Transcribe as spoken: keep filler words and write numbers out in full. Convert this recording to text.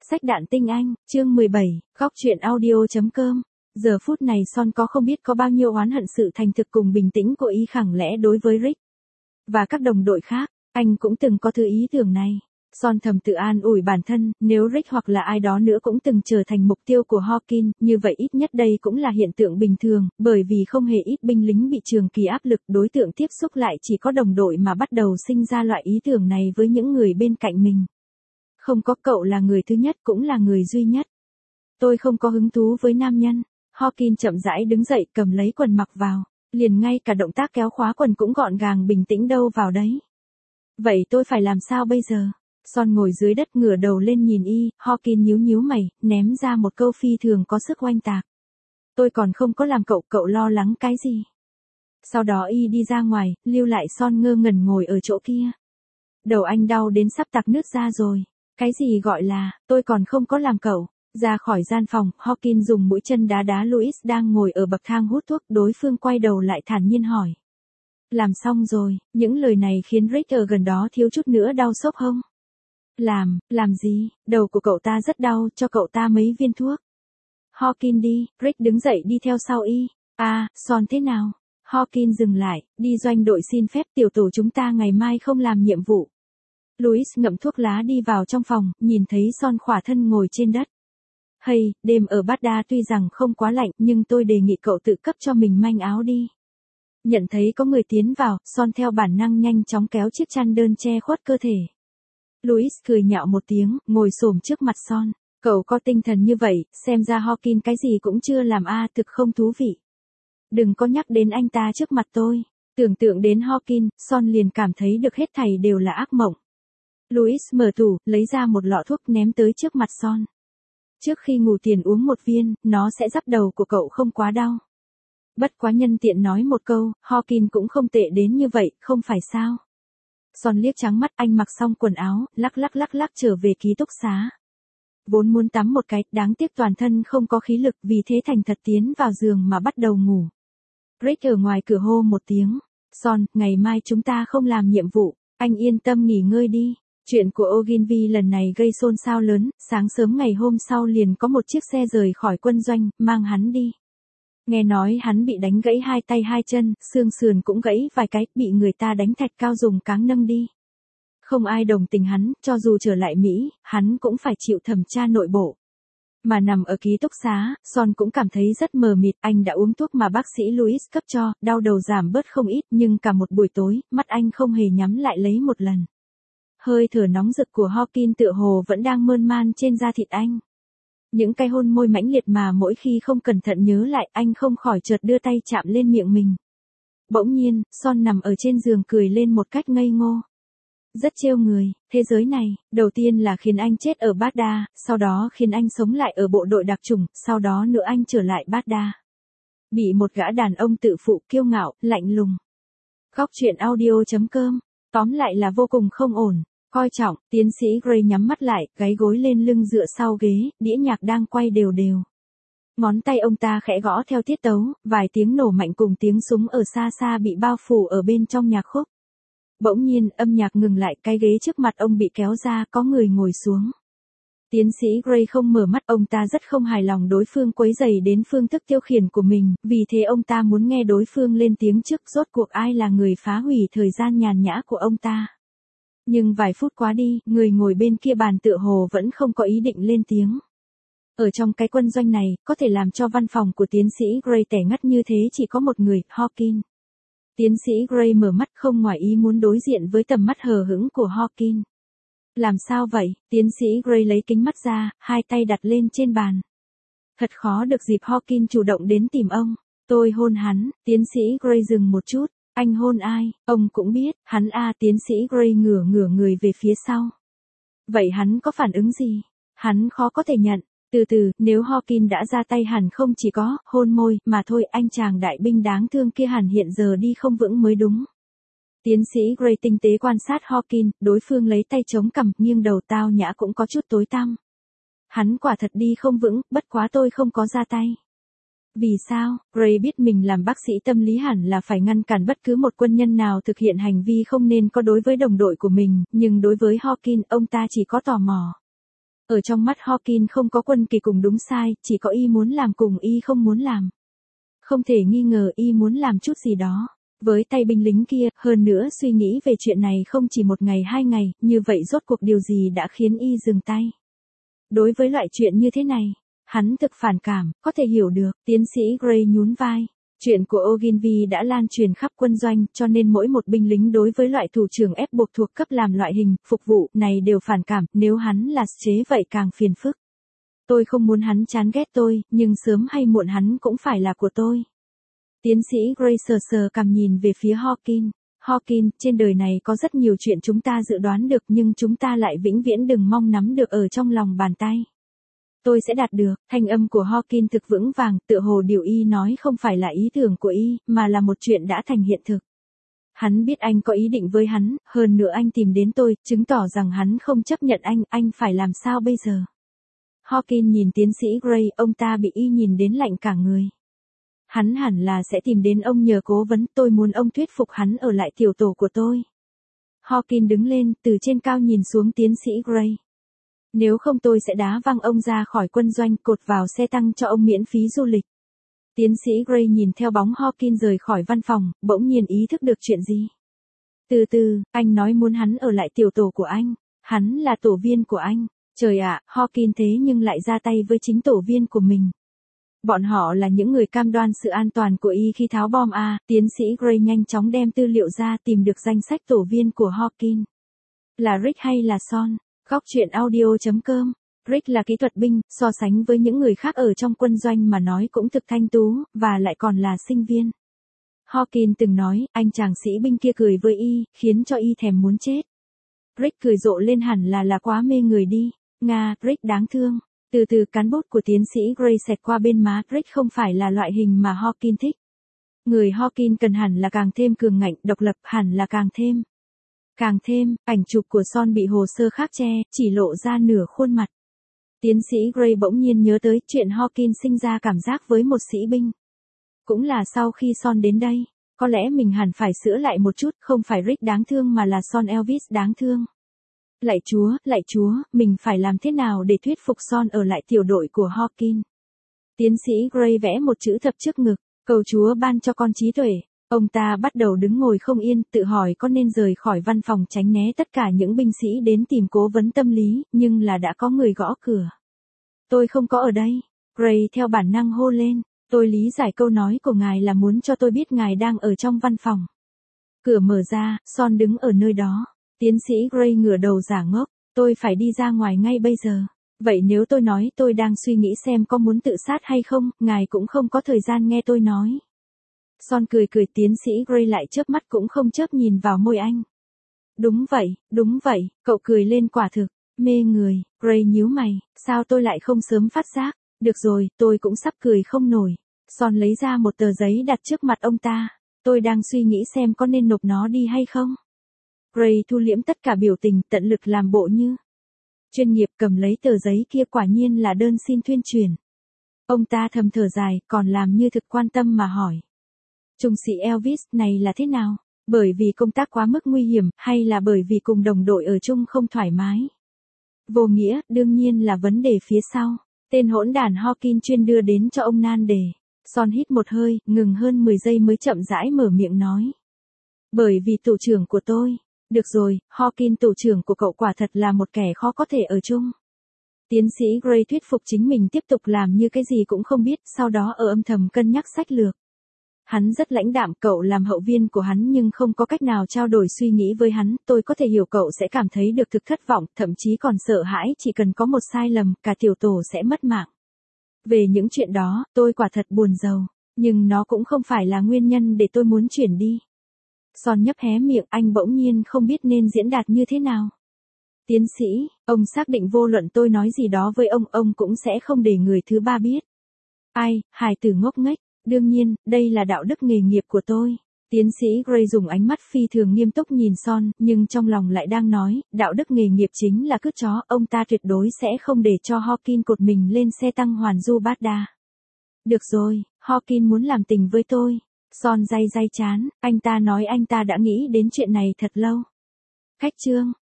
Sách đạn tinh anh, chương mười bảy, góc truyện audio.com. Giờ phút này Son có không biết có bao nhiêu oán hận sự thành thực cùng bình tĩnh của y khẳng lẽ đối với Rick. Và các đồng đội khác, anh cũng từng có thứ ý tưởng này. Son thầm tự an ủi bản thân, nếu Rick hoặc là ai đó nữa cũng từng trở thành mục tiêu của Hawkins, như vậy ít nhất đây cũng là hiện tượng bình thường, bởi vì không hề ít binh lính bị trường kỳ áp lực, đối tượng tiếp xúc lại chỉ có đồng đội mà bắt đầu sinh ra loại ý tưởng này với những người bên cạnh mình. Không có cậu là người thứ nhất cũng là người duy nhất. Tôi không có hứng thú với nam nhân. Hawkins chậm rãi đứng dậy cầm lấy quần mặc vào, liền ngay cả động tác kéo khóa quần cũng gọn gàng bình tĩnh đâu vào đấy. Vậy tôi phải làm sao bây giờ? Son ngồi dưới đất ngửa đầu lên nhìn y, Hawkins nhíu nhíu mày, ném ra một câu phi thường có sức oanh tạc. Tôi còn không có làm cậu, cậu lo lắng cái gì? Sau đó y đi ra ngoài, lưu lại Son ngơ ngẩn ngồi ở chỗ kia. Đầu anh đau đến sắp tạc nước ra rồi. Cái gì gọi là, tôi còn không có làm cậu. Ra khỏi gian phòng, Hawkins dùng mũi chân đá đá Louis đang ngồi ở bậc thang hút thuốc, đối phương quay đầu lại thản nhiên hỏi. Làm xong rồi, những lời này khiến Rick ở gần đó thiếu chút nữa đau xốc hông. Làm, làm gì, đầu của cậu ta rất đau, cho cậu ta mấy viên thuốc. Hawkins đi, Rick đứng dậy đi theo sau y. À, Son thế nào? Hawkins dừng lại, đi doanh đội xin phép tiểu tổ chúng ta ngày mai không làm nhiệm vụ. Louis ngậm thuốc lá đi vào trong phòng, nhìn thấy Son khỏa thân ngồi trên đất. Hay, đêm ở Baghdad tuy rằng không quá lạnh nhưng tôi đề nghị cậu tự cấp cho mình manh áo đi. Nhận thấy có người tiến vào, Son theo bản năng nhanh chóng kéo chiếc chăn đơn che khuất cơ thể. Louis cười nhạo một tiếng, ngồi xổm trước mặt Son. Cậu có tinh thần như vậy, xem ra Hawkins cái gì cũng chưa làm a, thực không thú vị. Đừng có nhắc đến anh ta trước mặt tôi. Tưởng tượng đến Hawkins, Son liền cảm thấy được hết thảy đều là ác mộng. Louis mở tủ, lấy ra một lọ thuốc ném tới trước mặt Son. Trước khi ngủ tiền uống một viên, nó sẽ giúp đầu của cậu không quá đau. Bất quá nhân tiện nói một câu, Hawkins cũng không tệ đến như vậy, không phải sao? Son liếc trắng mắt, anh mặc xong quần áo, lắc lắc lắc lắc trở về ký túc xá. Vốn muốn tắm một cái, đáng tiếc toàn thân không có khí lực, vì thế thành thật tiến vào giường mà bắt đầu ngủ. Rick ở ngoài cửa hô một tiếng. Son, ngày mai chúng ta không làm nhiệm vụ, anh yên tâm nghỉ ngơi đi. Chuyện của Ogilvy lần này gây xôn xao lớn, sáng sớm ngày hôm sau liền có một chiếc xe rời khỏi quân doanh, mang hắn đi. Nghe nói hắn bị đánh gãy hai tay hai chân, xương sườn cũng gãy vài cái, bị người ta đánh thạch cao dùng cáng nâng đi. Không ai đồng tình hắn, cho dù trở lại Mỹ, hắn cũng phải chịu thẩm tra nội bộ. Mà nằm ở ký túc xá, Son cũng cảm thấy rất mờ mịt, anh đã uống thuốc mà bác sĩ Louis cấp cho, đau đầu giảm bớt không ít, nhưng cả một buổi tối, mắt anh không hề nhắm lại lấy một lần. Hơi thở nóng rực của Hawkins tựa hồ vẫn đang mơn man trên da thịt anh. Những cái hôn môi mãnh liệt mà mỗi khi không cẩn thận nhớ lại, anh không khỏi chợt đưa tay chạm lên miệng mình. Bỗng nhiên, Son nằm ở trên giường cười lên một cách ngây ngô. Rất trêu người, thế giới này, đầu tiên là khiến anh chết ở Baghdad, sau đó khiến anh sống lại ở bộ đội đặc chủng, sau đó nữa anh trở lại Baghdad. Bị một gã đàn ông tự phụ kiêu ngạo, lạnh lùng. Góc truyện audio.com, tóm lại là vô cùng không ổn. Coi trọng, tiến sĩ Gray nhắm mắt lại, gáy gối lên lưng dựa sau ghế, đĩa nhạc đang quay đều đều. Ngón tay ông ta khẽ gõ theo tiết tấu, vài tiếng nổ mạnh cùng tiếng súng ở xa xa bị bao phủ ở bên trong nhạc khúc. Bỗng nhiên, âm nhạc ngừng lại, cái ghế trước mặt ông bị kéo ra, có người ngồi xuống. Tiến sĩ Gray không mở mắt, ông ta rất không hài lòng đối phương quấy rầy đến phương thức tiêu khiển của mình, vì thế ông ta muốn nghe đối phương lên tiếng trước, rốt cuộc ai là người phá hủy thời gian nhàn nhã của ông ta. Nhưng vài phút quá đi, người ngồi bên kia bàn tựa hồ vẫn không có ý định lên tiếng. Ở trong cái quân doanh này, có thể làm cho văn phòng của tiến sĩ Gray tẻ ngắt như thế chỉ có một người, Hawkins. Tiến sĩ Gray mở mắt không ngoài ý muốn đối diện với tầm mắt hờ hững của Hawkins. Làm sao vậy? Tiến sĩ Gray lấy kính mắt ra, hai tay đặt lên trên bàn. Thật khó được dịp Hawkins chủ động đến tìm ông. Tôi hôn hắn, tiến sĩ Gray dừng một chút. Anh hôn ai? Ông cũng biết, hắn a, tiến sĩ Gray ngửa ngửa người về phía sau. Vậy hắn có phản ứng gì? Hắn khó có thể nhận. Từ từ, nếu Hawkins đã ra tay hẳn không chỉ có hôn môi, mà thôi, anh chàng đại binh đáng thương kia hẳn hiện giờ đi không vững mới đúng. Tiến sĩ Gray tinh tế quan sát Hawkins, đối phương lấy tay chống cằm, nghiêng đầu tao nhã cũng có chút tối tăm. Hắn quả thật đi không vững, bất quá tôi không có ra tay. Vì sao? Gray biết mình làm bác sĩ tâm lý hẳn là phải ngăn cản bất cứ một quân nhân nào thực hiện hành vi không nên có đối với đồng đội của mình, nhưng đối với Hawkins, ông ta chỉ có tò mò. Ở trong mắt Hawkins không có Quân Kỳ cùng đúng sai, chỉ có y muốn làm cùng y không muốn làm. Không thể nghi ngờ y muốn làm chút gì đó. Với tay binh lính kia, hơn nữa suy nghĩ về chuyện này không chỉ một ngày hai ngày, như vậy rốt cuộc điều gì đã khiến y dừng tay. Đối với loại chuyện như thế này, hắn thực phản cảm, có thể hiểu được, tiến sĩ Gray nhún vai. Chuyện của Ogilvy đã lan truyền khắp quân doanh, cho nên mỗi một binh lính đối với loại thủ trưởng ép buộc thuộc cấp làm loại hình, phục vụ này đều phản cảm, nếu hắn là chế vậy càng phiền phức. Tôi không muốn hắn chán ghét tôi, nhưng sớm hay muộn hắn cũng phải là của tôi. Tiến sĩ Gray sờ sờ cằm nhìn về phía Hawkins. Hawkins, trên đời này có rất nhiều chuyện chúng ta dự đoán được nhưng chúng ta lại vĩnh viễn đừng mong nắm được ở trong lòng bàn tay. Tôi sẽ đạt được, thanh âm của Hawkins thực vững vàng, tựa hồ điều y nói không phải là ý tưởng của y, mà là một chuyện đã thành hiện thực. Hắn biết anh có ý định với hắn, hơn nữa anh tìm đến tôi, chứng tỏ rằng hắn không chấp nhận anh, anh phải làm sao bây giờ? Hawkins nhìn tiến sĩ Gray, ông ta bị y nhìn đến lạnh cả người. Hắn hẳn là sẽ tìm đến ông nhờ cố vấn, tôi muốn ông thuyết phục hắn ở lại tiểu tổ của tôi. Hawkins đứng lên, từ trên cao nhìn xuống tiến sĩ Gray. Nếu không tôi sẽ đá văng ông ra khỏi quân doanh, cột vào xe tăng cho ông miễn phí du lịch. Tiến sĩ Gray nhìn theo bóng Hawkins rời khỏi văn phòng, bỗng nhiên ý thức được chuyện gì. Từ từ, anh nói muốn hắn ở lại tiểu tổ của anh. Hắn là tổ viên của anh. Trời ạ, à, Hawkins thế nhưng lại ra tay với chính tổ viên của mình. Bọn họ là những người cam đoan sự an toàn của y khi tháo bom A. Tiến sĩ Gray nhanh chóng đem tư liệu ra tìm được danh sách tổ viên của Hawkins. Là Rick hay là Son? Góc truyện audio chấm com. Rick là kỹ thuật binh, so sánh với những người khác ở trong quân doanh mà nói cũng thực thanh tú, và lại còn là sinh viên. Hawkins từng nói, anh chàng sĩ binh kia cười với y, khiến cho y thèm muốn chết. Rick cười rộ lên hẳn là là quá mê người đi. Nga, Rick đáng thương. Từ từ cán bút của tiến sĩ Gray xẹt qua bên má, Rick không phải là loại hình mà Hawkins thích. Người Hawkins cần hẳn là càng thêm cường ngạnh, độc lập, hẳn là càng thêm. Càng thêm, ảnh chụp của Son bị hồ sơ khác che, chỉ lộ ra nửa khuôn mặt. Tiến sĩ Gray bỗng nhiên nhớ tới chuyện Hawkins sinh ra cảm giác với một sĩ binh. Cũng là sau khi Son đến đây, có lẽ mình hẳn phải sửa lại một chút, không phải Rick đáng thương mà là Son Elvis đáng thương. Lạy Chúa, lạy Chúa, mình phải làm thế nào để thuyết phục Son ở lại tiểu đội của Hawkins? Tiến sĩ Gray vẽ một chữ thập trước ngực, cầu Chúa ban cho con trí tuệ. Ông ta bắt đầu đứng ngồi không yên, tự hỏi có nên rời khỏi văn phòng tránh né tất cả những binh sĩ đến tìm cố vấn tâm lý, nhưng là đã có người gõ cửa. Tôi không có ở đây. Gray theo bản năng hô lên, tôi lý giải câu nói của ngài là muốn cho tôi biết ngài đang ở trong văn phòng. Cửa mở ra, Son đứng ở nơi đó. Tiến sĩ Gray ngửa đầu giả ngốc, tôi phải đi ra ngoài ngay bây giờ. Vậy nếu tôi nói tôi đang suy nghĩ xem có muốn tự sát hay không, ngài cũng không có thời gian nghe tôi nói. Son cười cười, tiến sĩ Gray lại chớp mắt cũng không chớp nhìn vào môi anh. Đúng vậy, đúng vậy, cậu cười lên quả thực, mê người. Gray nhíu mày, sao tôi lại không sớm phát giác, được rồi, tôi cũng sắp cười không nổi. Son lấy ra một tờ giấy đặt trước mặt ông ta, tôi đang suy nghĩ xem có nên nộp nó đi hay không. Gray thu liễm tất cả biểu tình, tận lực làm bộ như chuyên nghiệp, cầm lấy tờ giấy kia, quả nhiên là đơn xin tuyên truyền. Ông ta thầm thở dài, còn làm như thực quan tâm mà hỏi. Trung sĩ Elvis, này là thế nào? Bởi vì công tác quá mức nguy hiểm, hay là bởi vì cùng đồng đội ở chung không thoải mái? Vô nghĩa, đương nhiên là vấn đề phía sau. Tên hỗn đản Hawkins chuyên đưa đến cho ông nan đề. Son hít một hơi, ngừng hơn mười giây mới chậm rãi mở miệng nói. Bởi vì tổ trưởng của tôi. Được rồi, Hawkins, tổ trưởng của cậu quả thật là một kẻ khó có thể ở chung. Tiến sĩ Gray thuyết phục chính mình tiếp tục làm như cái gì cũng không biết, sau đó ở âm thầm cân nhắc sách lược. Hắn rất lãnh đạm, cậu làm hậu viên của hắn nhưng không có cách nào trao đổi suy nghĩ với hắn, tôi có thể hiểu cậu sẽ cảm thấy được thực thất vọng, thậm chí còn sợ hãi, chỉ cần có một sai lầm, cả tiểu tổ sẽ mất mạng. Về những chuyện đó, tôi quả thật buồn rầu, nhưng nó cũng không phải là nguyên nhân để tôi muốn chuyển đi. Son nhấp hé miệng, anh bỗng nhiên không biết nên diễn đạt như thế nào. Tiến sĩ, ông xác định vô luận tôi nói gì đó với ông, ông cũng sẽ không để người thứ ba biết. Ai, hài tử ngốc nghếch, đương nhiên, đây là đạo đức nghề nghiệp của tôi. Tiến sĩ Gray dùng ánh mắt phi thường nghiêm túc nhìn Son, nhưng trong lòng lại đang nói, đạo đức nghề nghiệp chính là cướp chó, ông ta tuyệt đối sẽ không để cho Hawkins cột mình lên xe tăng hoàn du bát đa. Được rồi, Hawkins muốn làm tình với tôi. Son day day chán, anh ta nói anh ta đã nghĩ đến chuyện này thật lâu. Khách chương.